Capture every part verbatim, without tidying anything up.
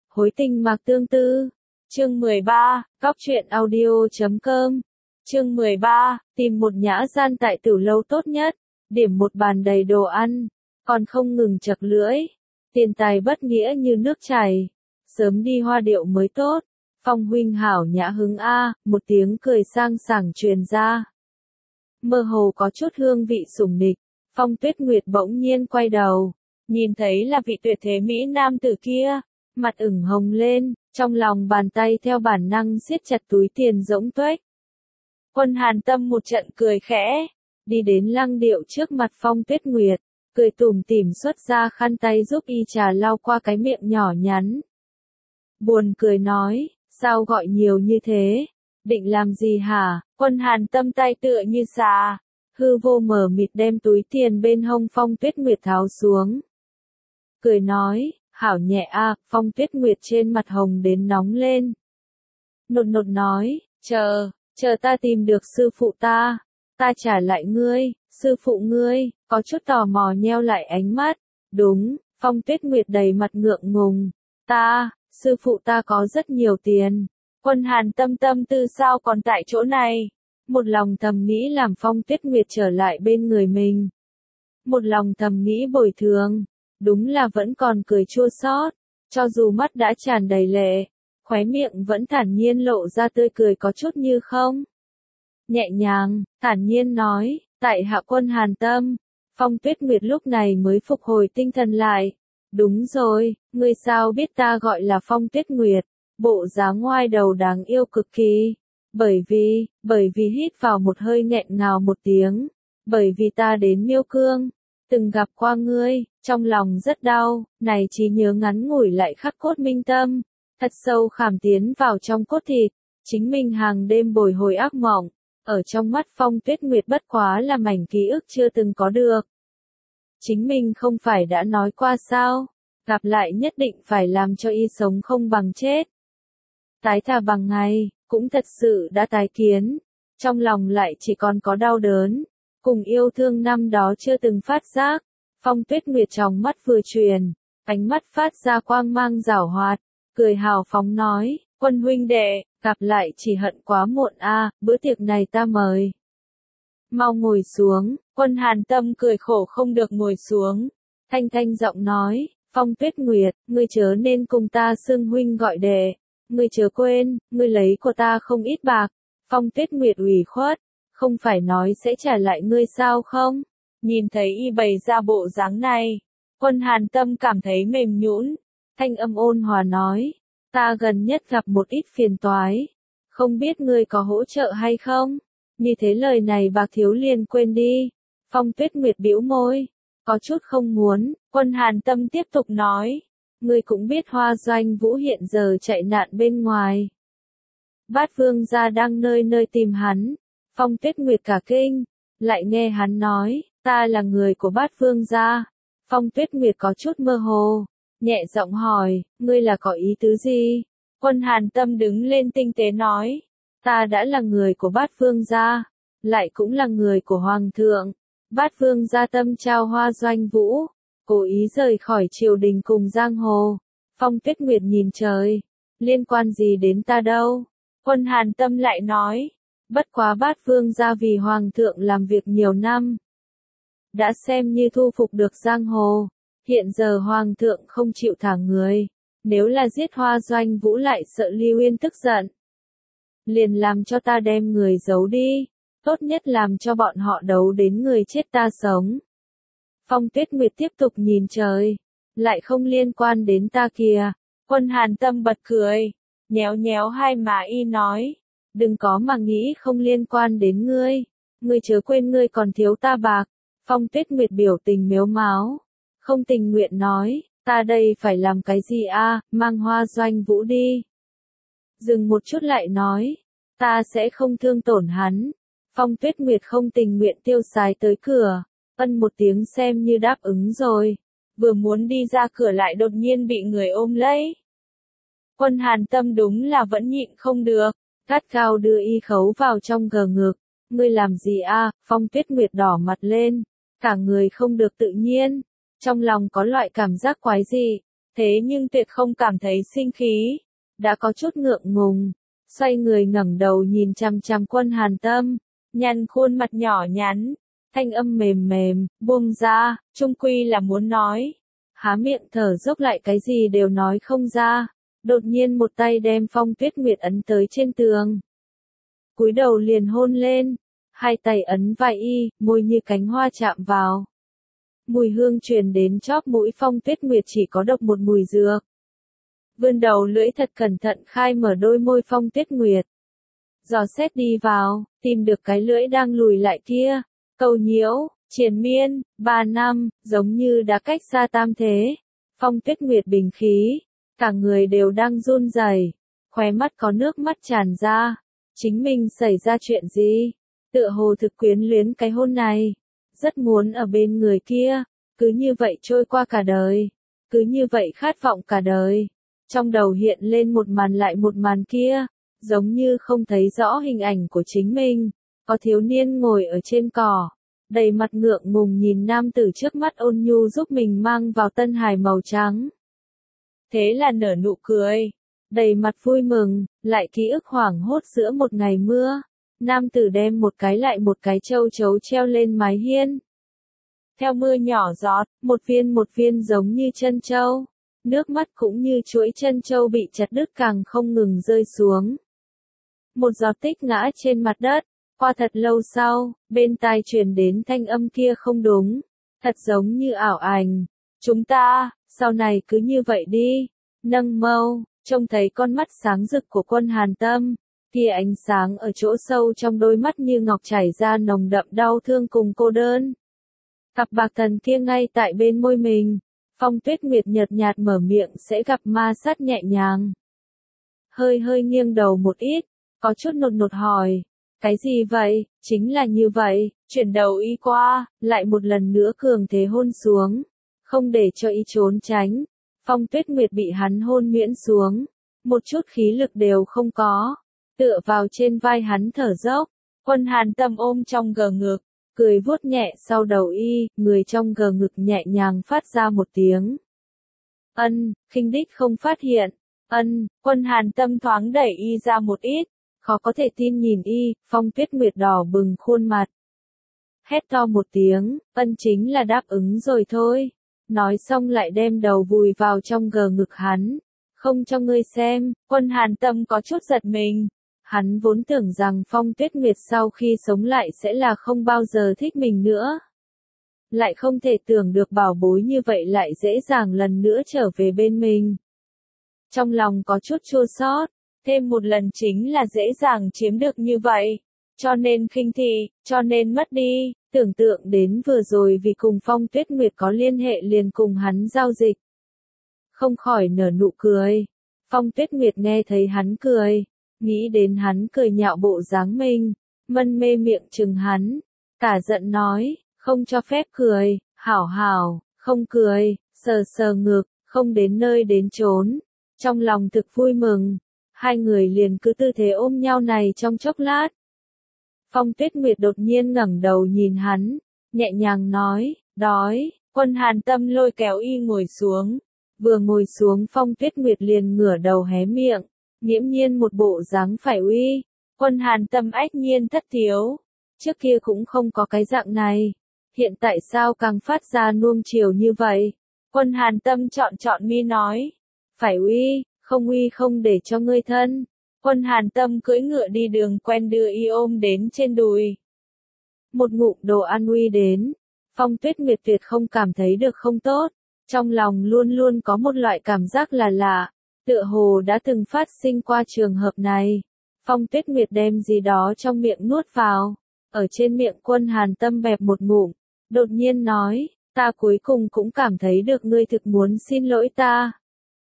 Hối tình mạc tương tư. Chương mười ba, Cóc truyện audio chấm com. Chương mười ba, tìm một nhã gian tại tiểu lâu tốt nhất, điểm một bàn đầy đồ ăn, còn không ngừng chật lưỡi. Tiền tài bất nghĩa như nước chảy, sớm đi hoa điệu mới tốt. Phong huynh hảo nhã hứng a, một tiếng cười sang sảng truyền ra. Mơ hồ có chút hương vị sủng nịch, Phong Tuyết Nguyệt bỗng nhiên quay đầu, nhìn thấy là vị tuyệt thế mỹ nam tử kia, mặt ửng hồng lên, trong lòng bàn tay theo bản năng siết chặt túi tiền rỗng tuếch. Quân Hàn Tâm một trận cười khẽ, đi đến lăng điệu trước mặt Phong Tuyết Nguyệt, cười tủm tỉm xuất ra khăn tay giúp y trà lau qua cái miệng nhỏ nhắn. Buồn cười nói, sao gọi nhiều như thế, định làm gì hả? Quân Hàn Tâm tay tựa như xà, hư vô mờ mịt đem túi tiền bên hông Phong Tuyết Nguyệt tháo xuống. Cười nói, hảo nhẹ a. Phong Tuyết Nguyệt trên mặt hồng đến nóng lên. Nột nột nói, chờ, chờ ta tìm được sư phụ ta, ta trả lại ngươi. Sư phụ ngươi, có chút tò mò nheo lại ánh mắt. Đúng, Phong Tuyết Nguyệt đầy mặt ngượng ngùng. Ta, sư phụ ta có rất nhiều tiền. Quân Hàn Tâm tâm tư sao còn tại chỗ này. Một lòng thầm nghĩ làm Phong Tuyết Nguyệt trở lại bên người mình. Một lòng thầm nghĩ bồi thường. Đúng là vẫn còn cười chua xót, cho dù mắt đã tràn đầy lệ, khóe miệng vẫn thản nhiên lộ ra tươi cười có chút như không. Nhẹ nhàng, thản nhiên nói, tại hạ Quân Hàn Tâm. Phong Tuyết Nguyệt lúc này mới phục hồi tinh thần lại. Đúng rồi, ngươi sao biết ta gọi là Phong Tuyết Nguyệt, bộ dáng ngoai đầu đáng yêu cực kỳ. Bởi vì, bởi vì hít vào một hơi nghẹn ngào một tiếng, bởi vì ta đến Miêu Cương, từng gặp qua ngươi, trong lòng rất đau, này trí nhớ ngắn ngủi lại khắc cốt minh tâm, thật sâu khảm tiến vào trong cốt thịt, chính mình hàng đêm bồi hồi ác mộng, ở trong mắt Phong Tuyết Nguyệt bất quá là mảnh ký ức chưa từng có được. Chính mình không phải đã nói qua sao, gặp lại nhất định phải làm cho y sống không bằng chết. Tái thà bằng ngày, cũng thật sự đã tái kiến, trong lòng lại chỉ còn có đau đớn, cùng yêu thương năm đó chưa từng phát giác. Phong Tuyết Nguyệt trong mắt vừa truyền, ánh mắt phát ra quang mang giảo hoạt, cười hào phóng nói, Quân huynh đệ, gặp lại chỉ hận quá muộn a, bữa tiệc này ta mời. Mau ngồi xuống. Quân Hàn Tâm cười khổ không được ngồi xuống, thanh thanh giọng nói, Phong Tuyết Nguyệt, ngươi chớ nên cùng ta xưng huynh gọi đệ, ngươi chớ quên, ngươi lấy của ta không ít bạc. Phong Tuyết Nguyệt ủy khuất, không phải nói sẽ trả lại ngươi sao không? Nhìn thấy y bày ra bộ dáng này, Quân Hàn Tâm cảm thấy mềm nhũn, thanh âm ôn hòa nói, ta gần nhất gặp một ít phiền toái, không biết ngươi có hỗ trợ hay không? Như thế lời này bạc thiếu liền quên đi. Phong Tuyết Nguyệt bĩu môi, có chút không muốn. Quân Hàn Tâm tiếp tục nói, ngươi cũng biết Hoa Doanh Vũ hiện giờ chạy nạn bên ngoài. Bát Vương gia đang nơi nơi tìm hắn. Phong Tuyết Nguyệt cả kinh, lại nghe hắn nói, ta là người của Bát Vương gia. Phong Tuyết Nguyệt có chút mơ hồ, nhẹ giọng hỏi, ngươi là có ý tứ gì? Quân Hàn Tâm đứng lên tinh tế nói, ta đã là người của Bát Vương gia, lại cũng là người của Hoàng thượng. Bát Vương gia tâm trao Hoa Doanh Vũ, cố ý rời khỏi triều đình cùng giang hồ. Phong Tuyết Nguyệt nhìn trời, liên quan gì đến ta đâu? Quân Hàn Tâm lại nói, bất quá Bát Vương gia vì Hoàng thượng làm việc nhiều năm, đã xem như thu phục được giang hồ. Hiện giờ Hoàng thượng không chịu thả người, nếu là giết Hoa Doanh Vũ lại sợ Lưu Uyên tức giận, liền làm cho ta đem người giấu đi, tốt nhất làm cho bọn họ đấu đến người chết ta sống. Phong Tuyết Nguyệt tiếp tục nhìn trời, lại không liên quan đến ta kìa. Quân Hàn Tâm bật cười, nhéo nhéo hai má y nói, đừng có mà nghĩ không liên quan đến ngươi, ngươi chớ quên ngươi còn thiếu ta bạc. Phong Tuyết Nguyệt biểu tình mếu máo, không tình nguyện nói, ta đây phải làm cái gì a? Mang Hoa Doanh Vũ đi. Dừng một chút lại nói, ta sẽ không thương tổn hắn. Phong Tuyết Nguyệt không tình nguyện tiêu sái tới cửa, ân một tiếng xem như đáp ứng rồi, vừa muốn đi ra cửa lại đột nhiên bị người ôm lấy. Quân Hàn Tâm đúng là vẫn nhịn không được, gắt gao đưa y khấu vào trong gờ ngực. Ngươi làm gì a? Phong Tuyết Nguyệt đỏ mặt lên, cả người không được tự nhiên, trong lòng có loại cảm giác quái dị, Thế nhưng tuyệt không cảm thấy sinh khí, đã có chút ngượng ngùng, xoay người ngẩng đầu nhìn chằm chằm Quân Hàn Tâm, nhăn khuôn mặt nhỏ nhắn, thanh âm mềm mềm, buông ra, chung quy là muốn nói. Há miệng thở dốc lại cái gì đều nói không ra, đột nhiên một tay đem Phong Tuyết Nguyệt ấn tới trên tường. Cúi đầu liền hôn lên, hai tay ấn vai y, môi như cánh hoa chạm vào. Mùi hương truyền đến chóp mũi Phong Tuyết Nguyệt chỉ có độc một mùi dược. Vươn đầu lưỡi thật cẩn thận khai mở đôi môi Phong Tuyết Nguyệt. Dò xét đi vào, tìm được cái lưỡi đang lùi lại kia, cầu nhiễu, triền miên, ba năm, giống như đã cách xa tam thế. Phong Tuyết Nguyệt bình khí, cả người đều đang run rẩy, khóe mắt có nước mắt tràn ra. Chính mình xảy ra chuyện gì? Tựa hồ thực quyến luyến cái hôn này, rất muốn ở bên người kia, cứ như vậy trôi qua cả đời, cứ như vậy khát vọng cả đời. Trong đầu hiện lên một màn lại một màn kia, giống như không thấy rõ hình ảnh của chính mình, có thiếu niên ngồi ở trên cỏ, đầy mặt ngượng ngùng nhìn nam tử trước mắt ôn nhu giúp mình mang vào tân hài màu trắng. Thế là nở nụ cười, đầy mặt vui mừng, lại ký ức hoảng hốt giữa một ngày mưa. Nam tử đem một cái lại một cái châu chấu treo lên mái hiên. Theo mưa nhỏ giọt, một viên một viên giống như chân châu. Nước mắt cũng như chuỗi chân châu bị chặt đứt càng không ngừng rơi xuống. Một giọt tích ngã trên mặt đất. Qua thật lâu sau, bên tai truyền đến thanh âm kia không đúng. Thật giống như ảo ảnh. Chúng ta, sau này cứ như vậy đi. Nâng mâu, trông thấy con mắt sáng rực của Quân Hàn Tâm. Kia ánh sáng ở chỗ sâu trong đôi mắt như ngọc chảy ra nồng đậm đau thương cùng cô đơn. Cặp bạc thần kia ngay tại bên môi mình. Phong Tuyết Nguyệt nhợt nhạt mở miệng sẽ gặp ma sát nhẹ nhàng. Hơi hơi nghiêng đầu một ít, có chút nột nột hỏi. Cái gì vậy? Chính là như vậy, chuyển đầu y qua, lại một lần nữa cường thế hôn xuống. Không để cho y trốn tránh. Phong Tuyết Nguyệt bị hắn hôn miễn xuống. Một chút khí lực đều không có. Tựa vào trên vai hắn thở dốc, Quân Hàn Tâm ôm trong gờ ngực, cười vuốt nhẹ sau đầu y, người trong gờ ngực nhẹ nhàng phát ra một tiếng. Ân, khinh đích không phát hiện. Ân, Quân Hàn Tâm thoáng đẩy y ra một ít, khó có thể tin nhìn y, Phong Tuyết Nguyệt đỏ bừng khuôn mặt. Hét to một tiếng, ân chính là đáp ứng rồi thôi. Nói xong lại đem đầu vùi vào trong gờ ngực hắn. Không cho ngươi xem, Quân Hàn Tâm có chút giật mình. Hắn vốn tưởng rằng Phong Tuyết Nguyệt sau khi sống lại sẽ là không bao giờ thích mình nữa. Lại không thể tưởng được bảo bối như vậy lại dễ dàng lần nữa trở về bên mình. Trong lòng có chút chua xót, thêm một lần chính là dễ dàng chiếm được như vậy. Cho nên khinh thị, cho nên mất đi, tưởng tượng đến vừa rồi vì cùng Phong Tuyết Nguyệt có liên hệ liền cùng hắn giao dịch. Không khỏi nở nụ cười. Phong Tuyết Nguyệt nghe thấy hắn cười. Nghĩ đến hắn cười nhạo bộ dáng mình, mân mê miệng chừng hắn, cả giận nói, không cho phép cười, hảo hảo, không cười, sờ sờ ngực, không đến nơi đến chốn, trong lòng thực vui mừng, hai người liền cứ tư thế ôm nhau này trong chốc lát. Phong Tuyết Nguyệt đột nhiên ngẩng đầu nhìn hắn, nhẹ nhàng nói, đói, Quân Hàn Tâm lôi kéo y ngồi xuống, vừa ngồi xuống Phong Tuyết Nguyệt liền ngửa đầu hé miệng. Nghiễm nhiên một bộ dáng phải uy, Quân Hàn Tâm ách nhiên thất thiếu, trước kia cũng không có cái dạng này, hiện tại sao càng phát ra nuông chiều như vậy, Quân Hàn Tâm chọn chọn mi nói, phải uy, không uy không để cho ngươi thân, Quân Hàn Tâm cưỡi ngựa đi đường quen đưa y ôm đến trên đùi. Một ngụm đồ ăn uy đến, Phong Tuyết Nguyệt tuyệt không cảm thấy được không tốt, trong lòng luôn luôn có một loại cảm giác là lạ. Tựa hồ đã từng phát sinh qua trường hợp này. Phong Tuyết Nguyệt đem gì đó trong miệng nuốt vào. Ở trên miệng Quân Hàn Tâm bẹp một ngụm. Đột nhiên nói, ta cuối cùng cũng cảm thấy được ngươi thực muốn xin lỗi ta.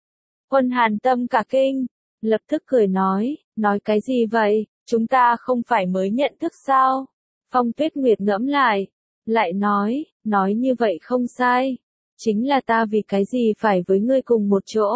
Quân Hàn Tâm cả kinh. Lập tức cười nói, nói cái gì vậy, chúng ta không phải mới nhận thức sao? Phong Tuyết Nguyệt ngẫm lại. Lại nói, nói như vậy không sai. Chính là ta vì cái gì phải với ngươi cùng một chỗ.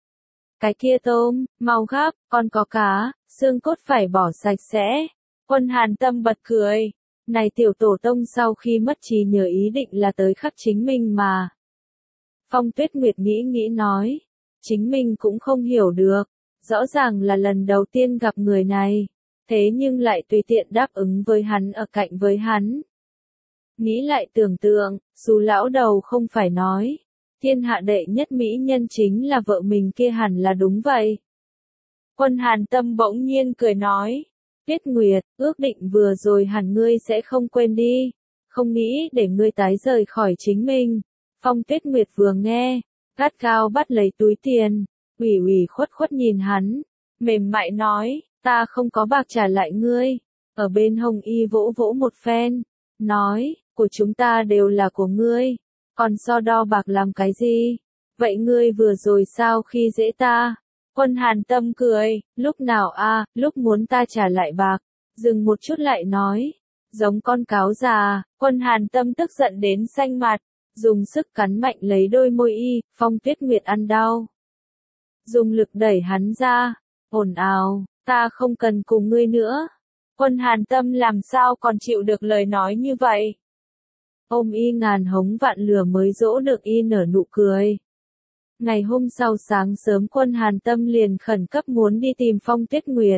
Cái kia tôm, mau gắp, còn có cá, xương cốt phải bỏ sạch sẽ. Quân Hàn Tâm bật cười. Này tiểu tổ tông sau khi mất trí nhớ ý định là tới khắc chính mình mà. Phong Tuyết Nguyệt nghĩ nghĩ nói, Chính mình cũng không hiểu được, rõ ràng là lần đầu tiên gặp người này, thế nhưng lại tùy tiện đáp ứng với hắn ở cạnh với hắn. Nghĩ lại tưởng tượng, dù lão đầu không phải nói, thiên hạ đệ nhất mỹ nhân chính là vợ mình kia hẳn là đúng vậy. Quân Hàn Tâm bỗng nhiên cười nói, Tuyết Nguyệt, ước định vừa rồi hẳn ngươi sẽ không quên đi, không nghĩ để ngươi tái rời khỏi chính mình. Phong Tuyết Nguyệt vừa nghe, gắt gao bắt lấy túi tiền, ủy ủy khuất khuất nhìn hắn, mềm mại nói, ta không có bạc trả lại ngươi. Ở bên hồng y vỗ vỗ một phen, nói, của chúng ta đều là của ngươi, còn so đo bạc làm cái gì? Vậy ngươi vừa rồi sao khi dễ ta? Quân Hàn Tâm cười, lúc nào a, lúc muốn ta trả lại bạc, dừng một chút lại nói, giống con cáo già. Quân Hàn Tâm tức giận đến xanh mặt, dùng sức cắn mạnh lấy đôi môi y, Phong Tuyết Nguyệt ăn đau. Dùng lực đẩy hắn ra, ồn ào, ta không cần cùng ngươi nữa. Quân Hàn Tâm làm sao còn chịu được lời nói như vậy? Ôm y ngàn hống vạn lửa mới dỗ được y nở nụ cười. Ngày hôm sau sáng sớm Quân Hàn Tâm liền khẩn cấp muốn đi tìm Phong Tuyết Nguyệt.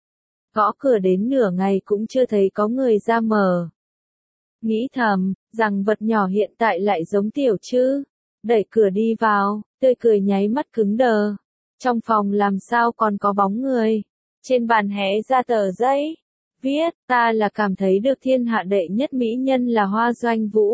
Gõ cửa đến nửa ngày cũng chưa thấy có người ra mở. Nghĩ thầm, rằng vật nhỏ hiện tại lại giống tiểu chứ. Đẩy cửa đi vào, tươi cười nháy mắt cứng đờ. Trong phòng làm sao còn có bóng người. Trên bàn hé ra tờ giấy. Viết, ta là cảm thấy được thiên hạ đệ nhất mỹ nhân là Hoa Doanh Vũ.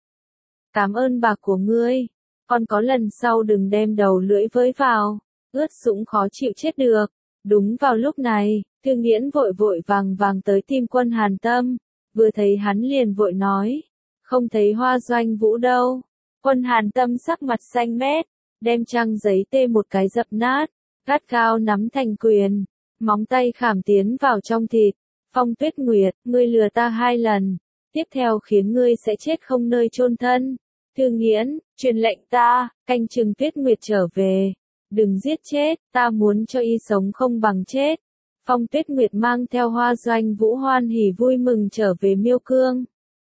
Cảm ơn bạc của ngươi. Còn có lần sau đừng đem đầu lưỡi với vào. Ướt sũng khó chịu chết được. Đúng vào lúc này, Thư Nghiễn vội vội vàng vàng tới tìm Quân Hàn Tâm. Vừa thấy hắn liền vội nói. Không thấy Hoa Doanh Vũ đâu. Quân Hàn Tâm sắc mặt xanh mét. Đem trang giấy tê một cái dập nát. Gắt gao nắm thành quyền. Móng tay khảm tiến vào trong thịt. Phong Tuyết Nguyệt, ngươi lừa ta hai lần. Tiếp theo khiến ngươi sẽ chết không nơi chôn thân. Thư Nghiễn, truyền lệnh ta, canh chừng Tuyết Nguyệt trở về. Đừng giết chết, ta muốn cho y sống không bằng chết. Phong Tuyết Nguyệt mang theo Hoa Doanh Vũ hoan hỉ vui mừng trở về Miêu Cương.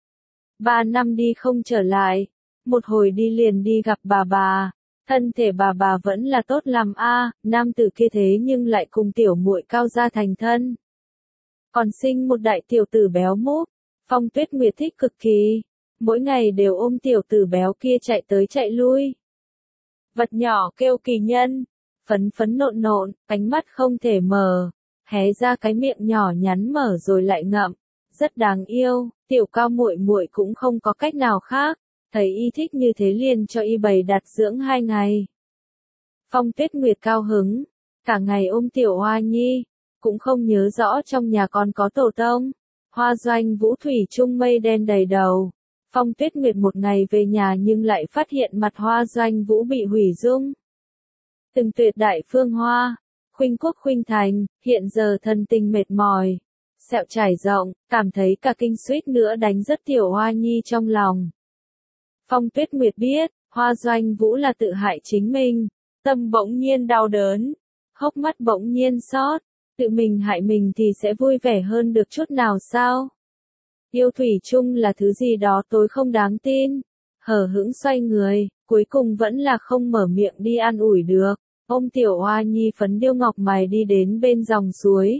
Ba năm đi không trở lại. Một hồi đi liền đi gặp bà bà. Thân thể bà bà vẫn là tốt làm a, nam tử kia thế nhưng lại cùng tiểu muội Cao gia thành thân. Còn sinh một đại tiểu tử béo múp. Phong Tuyết Nguyệt thích cực kỳ. Mỗi ngày đều ôm tiểu tử béo kia chạy tới chạy lui. Vật nhỏ kêu kỳ nhân. Phấn phấn nộn nộn, ánh mắt không thể mở. Hé ra cái miệng nhỏ nhắn mở rồi lại ngậm. Rất đáng yêu, tiểu Cao muội muội cũng không có cách nào khác. Thấy y thích như thế liền cho y bày đặt dưỡng hai ngày. Phong Tuyết Nguyệt cao hứng. Cả ngày ôm tiểu Hoa Nhi. Cũng không nhớ rõ trong nhà còn có tổ tông. Hoa Doanh Vũ thủy chung mây đen đầy đầu. Phong Tuyết Nguyệt một ngày về nhà nhưng lại phát hiện mặt Hoa Doanh Vũ bị hủy dung. Từng tuyệt đại phương hoa, khuynh quốc khuynh thành, hiện giờ thân tình mệt mỏi. Sẹo trải rộng, cảm thấy cả kinh suýt nữa đánh rất tiểu Hoa Nhi trong lòng. Phong Tuyết Nguyệt biết, Hoa Doanh Vũ là tự hại chính mình. Tâm bỗng nhiên đau đớn. Hốc mắt bỗng nhiên xót. Tự mình hại mình thì sẽ vui vẻ hơn được chút nào sao? Yêu thủy chung là thứ gì đó tôi không đáng tin. Hở hững xoay người, cuối cùng vẫn là không mở miệng đi an ủi được. Ôm tiểu Hoa Nhi phấn điêu ngọc mày đi đến bên dòng suối.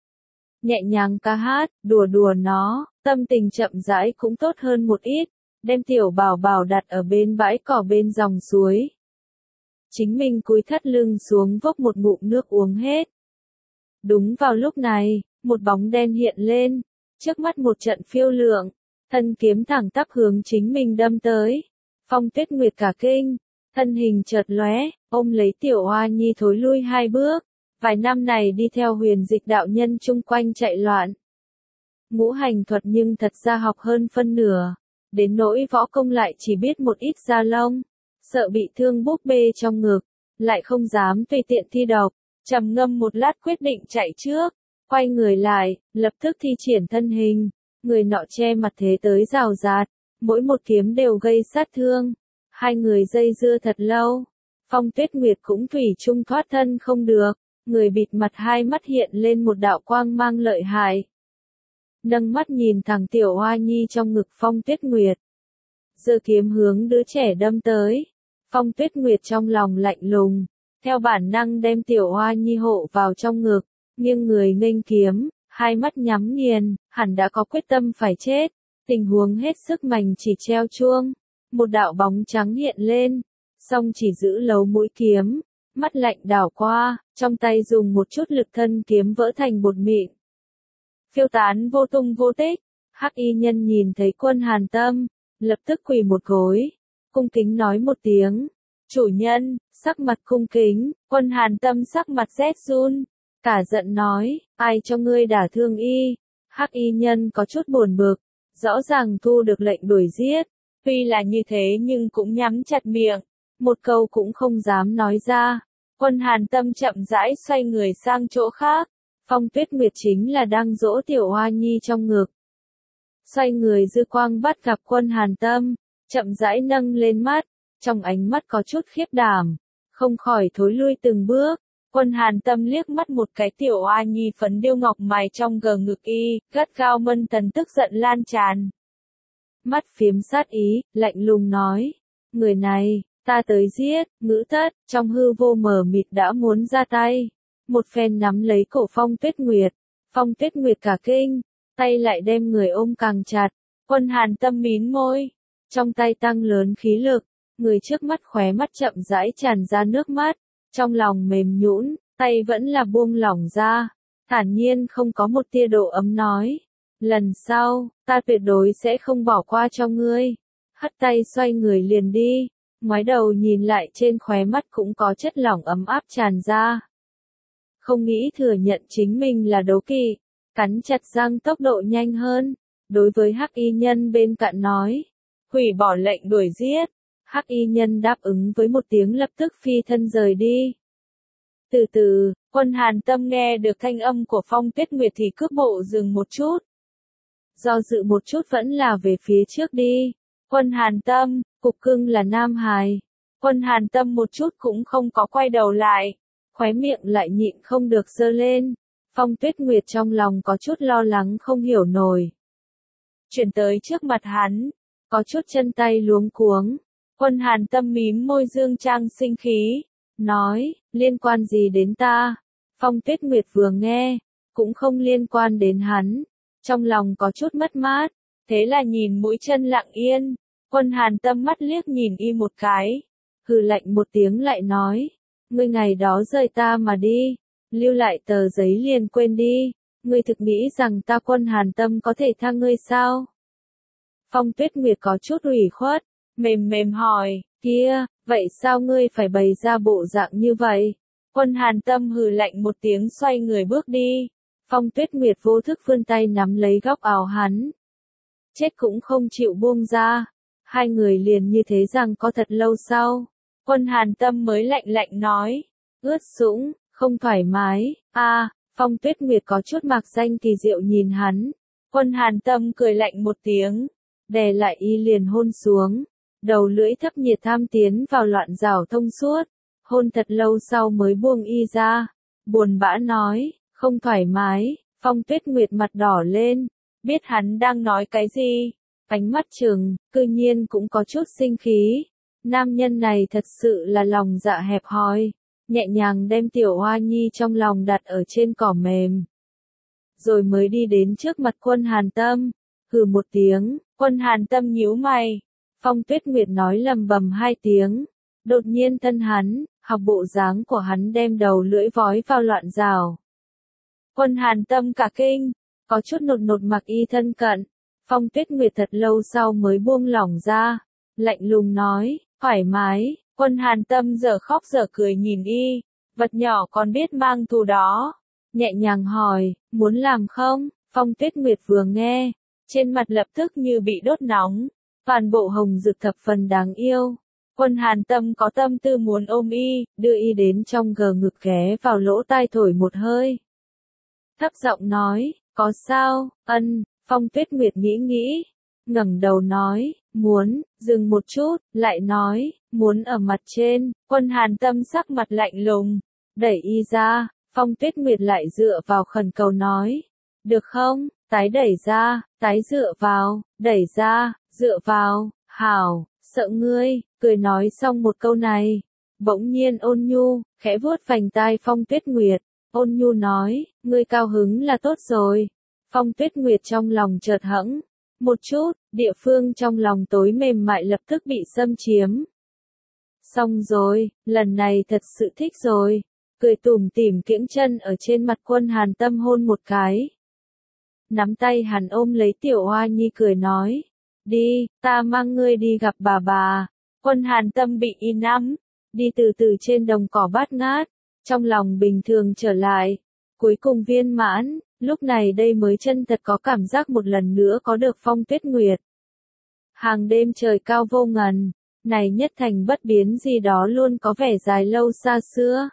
Nhẹ nhàng ca hát, đùa đùa nó, tâm tình chậm rãi cũng tốt hơn một ít. Đem tiểu bảo bảo đặt ở bên bãi cỏ bên dòng suối. Chính mình cúi thắt lưng xuống vốc một ngụm nước uống hết. Đúng vào lúc này, một bóng đen hiện lên, trước mắt một trận phiêu lượng, thân kiếm thẳng tắp hướng chính mình đâm tới. Phong Tuyết Nguyệt cả kinh, thân hình chợt lóe, ôm lấy tiểu Hoa Nhi thối lui hai bước. Vài năm này đi theo Huyền Dịch đạo nhân chung quanh chạy loạn. Ngũ hành thuật nhưng thật ra học hơn phân nửa, đến nỗi võ công lại chỉ biết một ít da lông, sợ bị thương búp bê trong ngực, lại không dám tùy tiện thi độc. Trầm ngâm một lát quyết định chạy trước, quay người lại, lập tức thi triển thân hình, người nọ che mặt thế tới rào rạt, mỗi một kiếm đều gây sát thương. Hai người dây dưa thật lâu, Phong Tuyết Nguyệt cũng thủy chung thoát thân không được, người bịt mặt hai mắt hiện lên một đạo quang mang lợi hại. Nâng mắt nhìn thẳng tiểu Hoa Nhi trong ngực Phong Tuyết Nguyệt. Giơ kiếm hướng đứa trẻ đâm tới, Phong Tuyết Nguyệt trong lòng lạnh lùng. theo bản năng đem Tiểu Hoa Nhi hộ vào trong ngực, nghiêng người nghênh kiếm, hai mắt nhắm nghiền, hẳn đã có quyết tâm phải chết. Tình huống hết sức mành chỉ treo chuông, một đạo bóng trắng hiện lên, song chỉ giữ lấu mũi kiếm, mắt lạnh đảo qua, trong tay dùng một chút lực thân kiếm vỡ thành bột mịn. Phiêu tán vô tung vô tích, Hắc y nhân nhìn thấy Quân Hàn Tâm, lập tức quỳ một gối, cung kính nói một tiếng, chủ nhân, sắc mặt cung kính. Quân Hàn Tâm sắc mặt rét run, cả giận nói, ai cho ngươi đả thương y. Hắc y nhân có chút buồn bực, rõ ràng thu được lệnh đuổi giết, tuy là như thế nhưng cũng nhắm chặt miệng, một câu cũng không dám nói ra. Quân Hàn Tâm chậm rãi xoay người sang chỗ khác, Phong Tuyết Nguyệt chính là đang dỗ Tiểu Hoa Nhi trong ngực. Xoay người dư quang bắt gặp Quân Hàn Tâm, chậm rãi nâng lên mắt, trong ánh mắt có chút khiếp đảm, không khỏi thối lui từng bước. Quân Hàn Tâm liếc mắt một cái Tiểu Hoa Nhi phấn điêu ngọc mày trong gờ ngực y, gắt gao mân thần tức giận lan tràn. Mắt phiếm sát ý, lạnh lùng nói, người này, ta tới giết. Ngữ thất, trong hư vô mờ mịt đã muốn ra tay, một phen nắm lấy cổ Phong Tuyết Nguyệt. Phong Tuyết Nguyệt cả kinh, tay lại đem người ôm càng chặt. Quân Hàn Tâm mím môi, trong tay tăng lớn khí lực, người trước mắt khóe mắt chậm rãi tràn ra nước mắt, trong lòng mềm nhũn, tay vẫn là buông lỏng ra, thản nhiên không có một tia độ ấm nói, lần sau, ta tuyệt đối sẽ không bỏ qua cho ngươi. Hất tay xoay người liền đi, ngoái đầu nhìn lại trên khóe mắt cũng có chất lỏng ấm áp tràn ra. Không nghĩ thừa nhận chính mình là đấu kỵ, cắn chặt răng tốc độ nhanh hơn, đối với Hắc y nhân bên cạnh nói, hủy bỏ lệnh đuổi giết. Hắc y nhân đáp ứng với một tiếng lập tức phi thân rời đi. Từ từ, Quân Hàn Tâm nghe được thanh âm của Phong Tuyết Nguyệt thì cước bộ dừng một chút. Do dự một chút vẫn là về phía trước đi. Quân Hàn Tâm, cục cưng là nam hài. Quân Hàn Tâm một chút cũng không có quay đầu lại, khóe miệng lại nhịn không được giơ lên. Phong Tuyết Nguyệt trong lòng có chút lo lắng không hiểu nổi. Chuyển tới trước mặt hắn, có chút chân tay luống cuống. Quân Hàn Tâm mím môi dương trang sinh khí, nói, liên quan gì đến ta? Phong Tuyết Nguyệt vừa nghe, cũng không liên quan đến hắn, trong lòng có chút mất mát, thế là nhìn mũi chân lặng yên. Quân Hàn Tâm mắt liếc nhìn y một cái, hừ lạnh một tiếng lại nói, ngươi ngày đó rời ta mà đi, lưu lại tờ giấy liền quên đi, ngươi thực nghĩ rằng ta Quân Hàn Tâm có thể tha ngươi sao? Phong Tuyết Nguyệt có chút ủy khuất, mềm mềm hỏi, kia, vậy sao ngươi phải bày ra bộ dạng như vậy? Quân Hàn Tâm hừ lạnh một tiếng xoay người bước đi. Phong Tuyết Nguyệt vô thức vươn tay nắm lấy góc áo hắn. Chết cũng không chịu buông ra. Hai người liền như thế rằng có thật lâu sau. Quân Hàn Tâm mới lạnh lạnh nói. Ướt sũng, không thoải mái. A, à, Phong Tuyết Nguyệt có chút mạc danh kỳ diệu nhìn hắn. Quân Hàn Tâm cười lạnh một tiếng, đè lại y liền hôn xuống. Đầu lưỡi thấp nhiệt tham tiến vào loạn rào thông suốt, hôn thật lâu sau mới buông y ra, buồn bã nói, không thoải mái. Phong Tuyết Nguyệt mặt đỏ lên, biết hắn đang nói cái gì, ánh mắt trừng, cư nhiên cũng có chút sinh khí. Nam nhân này thật sự là lòng dạ hẹp hòi, nhẹ nhàng đem Tiểu Hoa Nhi trong lòng đặt ở trên cỏ mềm. Rồi mới đi đến trước mặt Quân Hàn Tâm, hừ một tiếng. Quân Hàn Tâm nhíu mày. Phong Tuyết Nguyệt nói lầm bầm hai tiếng, đột nhiên thân hắn, học bộ dáng của hắn đem đầu lưỡi vói vào loạn rào. Quân Hàn Tâm cả kinh, có chút nột nột mặc y thân cận. Phong Tuyết Nguyệt thật lâu sau mới buông lỏng ra, lạnh lùng nói, thoải mái. Quân Hàn Tâm giờ khóc giờ cười nhìn y, vật nhỏ còn biết mang thù đó, nhẹ nhàng hỏi, muốn làm không? Phong Tuyết Nguyệt vừa nghe, trên mặt lập tức như bị đốt nóng. Toàn bộ hồng rực thập phần đáng yêu. Quân Hàn Tâm có tâm tư muốn ôm y, đưa y đến trong gờ ngực ghé vào lỗ tai thổi một hơi. Thấp giọng nói, có sao? Ân. Phong Tuyết Nguyệt nghĩ nghĩ, ngẩng đầu nói, muốn. Dừng một chút, lại nói, muốn ở mặt trên. Quân Hàn Tâm sắc mặt lạnh lùng, đẩy y ra. Phong Tuyết Nguyệt lại dựa vào khẩn cầu nói, được không? Tái đẩy ra, tái dựa vào, đẩy ra, dựa vào, hảo, sợ ngươi. Cười nói xong một câu này, bỗng nhiên ôn nhu, khẽ vuốt vành tai Phong Tuyết Nguyệt, ôn nhu nói, ngươi cao hứng là tốt rồi. Phong Tuyết Nguyệt trong lòng chợt hẫng, một chút, địa phương trong lòng tối mềm mại lập tức bị xâm chiếm. Xong rồi, lần này thật sự thích rồi, cười tủm tỉm kiễng chân ở trên mặt Quân Hàn Tâm hôn một cái. Nắm tay hắn ôm lấy Tiểu Hoa Nhi cười nói, đi, ta mang ngươi đi gặp bà bà. Quân Hàn Tâm bị y nắm, đi từ từ trên đồng cỏ bát ngát, trong lòng bình thường trở lại, cuối cùng viên mãn, lúc này đây mới chân thật có cảm giác một lần nữa có được Phong Tuyết Nguyệt. Hàng đêm trời cao vô ngần, này nhất thành bất biến gì đó luôn có vẻ dài lâu xa xưa.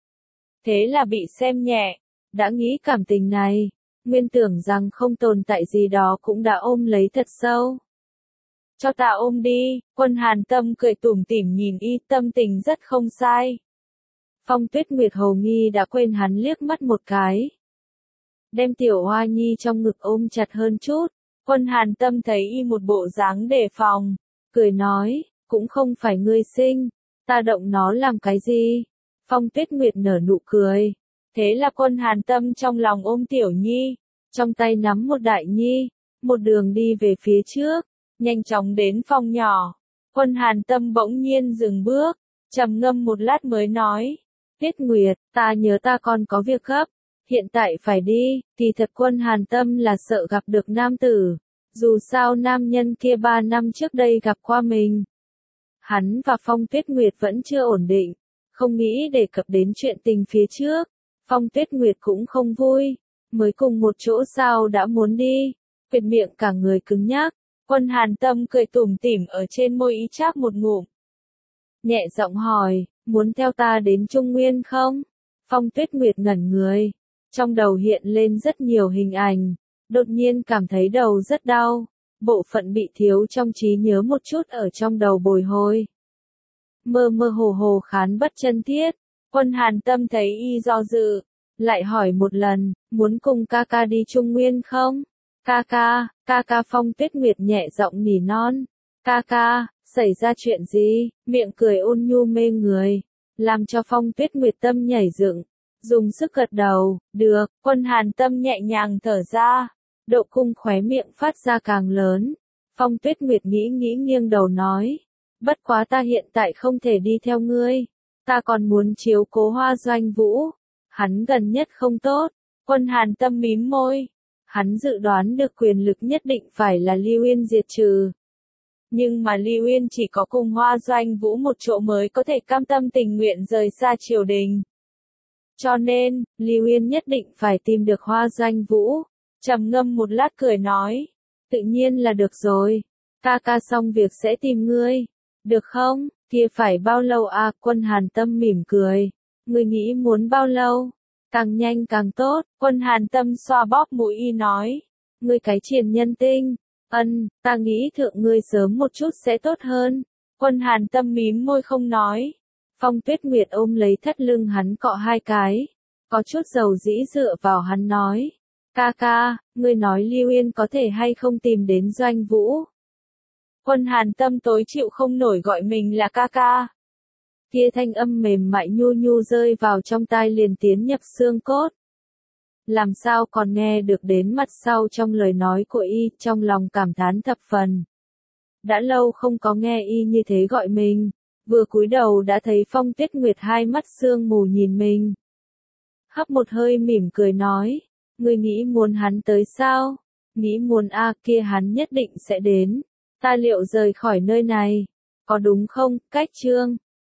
Thế là bị xem nhẹ, đã nghĩ cảm tình này, nguyên tưởng rằng không tồn tại gì đó cũng đã ôm lấy thật sâu. Cho ta ôm đi, Quân Hàn Tâm cười tủm tỉm nhìn y, tâm tình rất không sai. Phong Tuyết Nguyệt hồ nghi đã quên hắn liếc mắt một cái. Đem Tiểu Hoa Nhi trong ngực ôm chặt hơn chút, Quân Hàn Tâm thấy y một bộ dáng đề phòng, cười nói, cũng không phải ngươi sinh, ta động nó làm cái gì. Phong Tuyết Nguyệt nở nụ cười, thế là Quân Hàn Tâm trong lòng ôm Tiểu Nhi, trong tay nắm một đại nhi, một đường đi về phía trước, nhanh chóng đến phòng nhỏ. Quân Hàn Tâm bỗng nhiên dừng bước, trầm ngâm một lát mới nói, Tuyết Nguyệt, ta nhớ ta còn có việc gấp, hiện tại phải đi. Kỳ thật Quân Hàn Tâm là sợ gặp được nam tử, dù sao nam nhân kia ba năm trước đây gặp qua mình. Hắn và Phong Tuyết Nguyệt vẫn chưa ổn định, không nghĩ đề cập đến chuyện tình phía trước. Phong Tuyết Nguyệt cũng không vui, mới cùng một chỗ sao đã muốn đi, quyệt miệng cả người cứng nhắc. Quân Hàn Tâm cười tủm tỉm ở trên môi y cháp một ngụm. Nhẹ giọng hỏi, muốn theo ta đến Trung Nguyên không? Phong Tuyết Nguyệt ngẩn người, trong đầu hiện lên rất nhiều hình ảnh, đột nhiên cảm thấy đầu rất đau, bộ phận bị thiếu trong trí nhớ một chút ở trong đầu bồi hồi. Mơ mơ hồ hồ khán bất chân thiết, Quân Hàn Tâm thấy y do dự, lại hỏi một lần, muốn cùng ca ca đi Trung Nguyên không? Ca ca, ca ca. Phong Tuyết Nguyệt nhẹ giọng nỉ non, ca ca, xảy ra chuyện gì? Miệng cười ôn nhu mê người, làm cho Phong Tuyết Nguyệt tâm nhảy dựng, dùng sức gật đầu, được. Quân Hàn Tâm nhẹ nhàng thở ra, độ cung khóe miệng phát ra càng lớn. Phong Tuyết Nguyệt nghĩ nghĩ nghiêng đầu nói, bất quá ta hiện tại không thể đi theo ngươi, ta còn muốn chiếu cố Hoa Doanh Vũ, hắn gần nhất không tốt. Quân Hàn Tâm mím môi, hắn dự đoán được quyền lực nhất định phải là Lưu Uyên diệt trừ. Nhưng mà Lưu Uyên chỉ có cùng Hoa Doanh Vũ một chỗ mới có thể cam tâm tình nguyện rời xa triều đình. Cho nên, Lưu Uyên nhất định phải tìm được Hoa Doanh Vũ. Trầm ngâm một lát cười nói, tự nhiên là được rồi, ca ca xong việc sẽ tìm ngươi, được không? Kia phải bao lâu à? Quân Hàn Tâm mỉm cười, ngươi nghĩ muốn bao lâu? Càng nhanh càng tốt. Quân Hàn Tâm xoa bóp mũi y nói, ngươi cái triền nhân tinh, ân, ta nghĩ thượng ngươi sớm một chút sẽ tốt hơn. Quân Hàn Tâm mím môi không nói. Phong Tuyết Nguyệt ôm lấy thắt lưng hắn cọ hai cái, có chút dầu dĩ dựa vào hắn nói, ca ca, ngươi nói Lưu Uyên có thể hay không tìm đến Doanh Vũ? Quân Hàn Tâm tối chịu không nổi gọi mình là ca ca. Kia thanh âm mềm mại nhu nhu rơi vào trong tai liền tiến nhập xương cốt. Làm sao còn nghe được đến mặt sau trong lời nói của y, trong lòng cảm thán thập phần. Đã lâu không có nghe y như thế gọi mình, vừa cúi đầu đã thấy Phong Tuyết Nguyệt hai mắt sương mù nhìn mình. Hấp một hơi mỉm cười nói, ngươi nghĩ muốn hắn tới sao? Nghĩ muốn a, kia hắn nhất định sẽ đến. Ta liệu rời khỏi nơi này, có đúng không? Cách chương